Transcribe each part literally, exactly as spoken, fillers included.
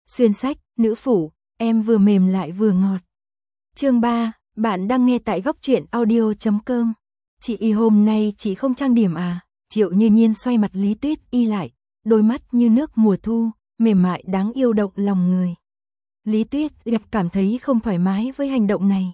Xuyên sách, nữ phụ, em vừa mềm lại vừa ngọt. Chương ba, bạn đang nghe tại góc truyện audio chấm com. Chị Y hôm nay chị không trang điểm à? Triệu Như Nhiên xoay mặt Lý Tuyết Y lại, đôi mắt như nước mùa thu, mềm mại đáng yêu động lòng người. Lý Tuyết Y cảm thấy không thoải mái với hành động này.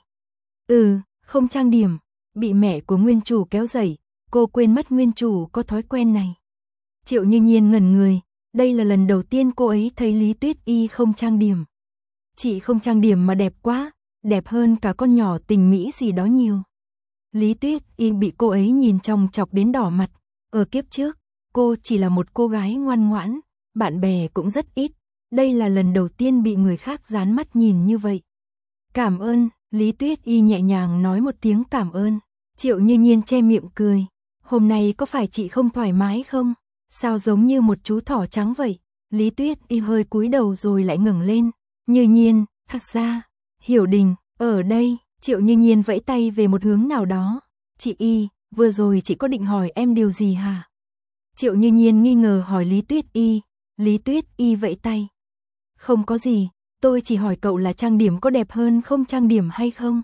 Ừ, không trang điểm, bị mẹ của nguyên chủ kéo dậy, cô quên mất nguyên chủ có thói quen này. Triệu Như Nhiên ngẩn người, đây là lần đầu tiên cô ấy thấy Lý Tuyết Y không trang điểm. Chị không trang điểm mà đẹp quá, đẹp hơn cả con nhỏ tình mỹ gì đó nhiều. Lý Tuyết Y bị cô ấy nhìn chòng chọc đến đỏ mặt, ở kiếp trước, cô chỉ là một cô gái ngoan ngoãn, bạn bè cũng rất ít, đây là lần đầu tiên bị người khác dán mắt nhìn như vậy. Cảm ơn, Lý Tuyết Y nhẹ nhàng nói một tiếng cảm ơn. Triệu Như Nhiên che miệng cười, hôm nay có phải chị không thoải mái không? Sao giống như một chú thỏ trắng vậy? Lý Tuyết Y hơi cúi đầu rồi lại ngẩng lên. Như Nhiên, thật ra, Hiểu Đình, ở đây. Triệu Như Nhiên vẫy tay về một hướng nào đó. Chị Y, vừa rồi chị có định hỏi em điều gì hả? Triệu Như Nhiên nghi ngờ hỏi Lý Tuyết Y. Lý Tuyết Y vẫy tay. Không có gì, tôi chỉ hỏi cậu là trang điểm có đẹp hơn không trang điểm hay không?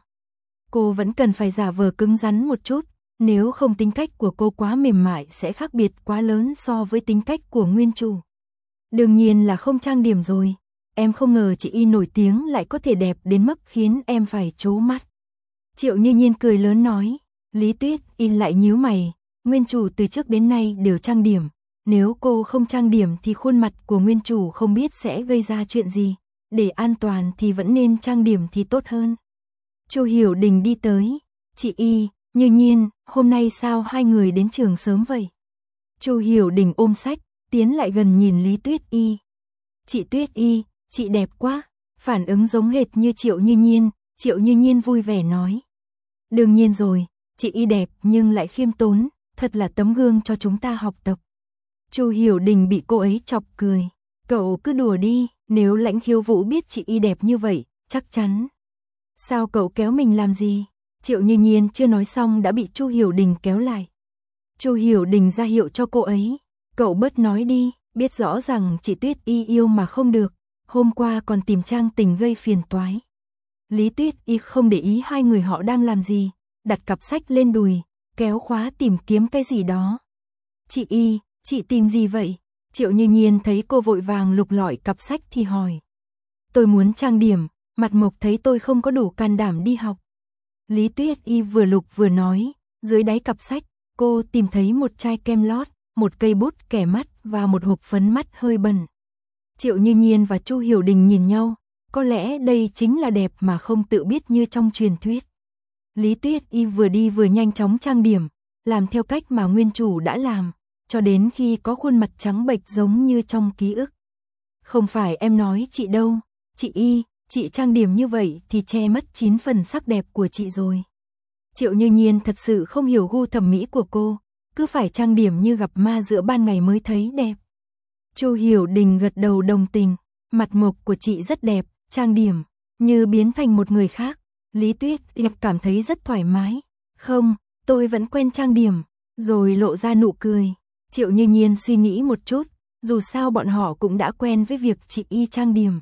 Cô vẫn cần phải giả vờ cứng rắn một chút, nếu không tính cách của cô quá mềm mại sẽ khác biệt quá lớn so với tính cách của nguyên chủ. Đương nhiên là không trang điểm rồi, em không ngờ chị Y nổi tiếng lại có thể đẹp đến mức khiến em phải trố mắt. Triệu Như Nhiên cười lớn nói, Lý Tuyết Y lại nhíu mày, nguyên chủ từ trước đến nay đều trang điểm, nếu cô không trang điểm thì khuôn mặt của nguyên chủ không biết sẽ gây ra chuyện gì, để an toàn thì vẫn nên trang điểm thì tốt hơn. Chu Hiểu Đình đi tới, chị Y, Như Nhiên, hôm nay sao hai người đến trường sớm vậy? Chu Hiểu Đình ôm sách, tiến lại gần nhìn Lý Tuyết Y. Chị Tuyết Y, chị đẹp quá, phản ứng giống hệt như Triệu Như Nhiên, Triệu Như Nhiên vui vẻ nói. Đương nhiên rồi, chị Y đẹp nhưng lại khiêm tốn, thật là tấm gương cho chúng ta học tập. Chu Hiểu Đình bị cô ấy chọc cười, cậu cứ đùa đi, nếu Lãnh Khiếu Vũ biết chị Y đẹp như vậy, chắc chắn. Sao cậu kéo mình làm gì? Triệu Như Nhiên chưa nói xong đã bị Chu Hiểu Đình kéo lại. Chu Hiểu Đình ra hiệu cho cô ấy, cậu bớt nói đi, biết rõ rằng chị Tuyết Y yêu mà không được, hôm qua còn tìm Trang Tình gây phiền toái. Lý Tuyết Y không để ý hai người họ đang làm gì, đặt cặp sách lên đùi, kéo khóa tìm kiếm cái gì đó. Chị Y, chị tìm gì vậy? Triệu Như Nhiên thấy cô vội vàng lục lọi cặp sách thì hỏi. Tôi muốn trang điểm, Mặt Mộc thấy tôi không có đủ can đảm đi học. Lý Tuyết Y vừa lục vừa nói, dưới đáy cặp sách, cô tìm thấy một chai kem lót, một cây bút kẻ mắt và một hộp phấn mắt hơi bẩn. Triệu Như Nhiên và Chu Hiểu Đình nhìn nhau, có lẽ đây chính là đẹp mà không tự biết như trong truyền thuyết. Lý Tuyết Y vừa đi vừa nhanh chóng trang điểm, làm theo cách mà nguyên chủ đã làm, cho đến khi có khuôn mặt trắng bệch giống như trong ký ức. Không phải em nói chị đâu, chị Y, chị trang điểm như vậy thì che mất chín phần sắc đẹp của chị rồi. Triệu Như Nhiên thật sự không hiểu gu thẩm mỹ của cô, cứ phải trang điểm như gặp ma giữa ban ngày mới thấy đẹp. Chu Hiểu Đình gật đầu đồng tình, mặt mộc của chị rất đẹp, trang điểm, như biến thành một người khác. Lý Tuyết Y cảm thấy rất thoải mái. Không, tôi vẫn quen trang điểm, rồi lộ ra nụ cười. Triệu Như Nhiên suy nghĩ một chút, dù sao bọn họ cũng đã quen với việc chị Y trang điểm.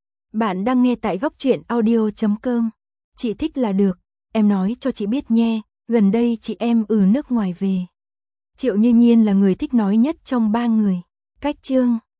Bạn đang nghe tại góc truyện audio chấm com. Chị thích là được, em nói cho chị biết nhé, gần đây chị em ở nước ngoài về. Triệu Như Nhiên là người thích nói nhất trong ba người. Cách chương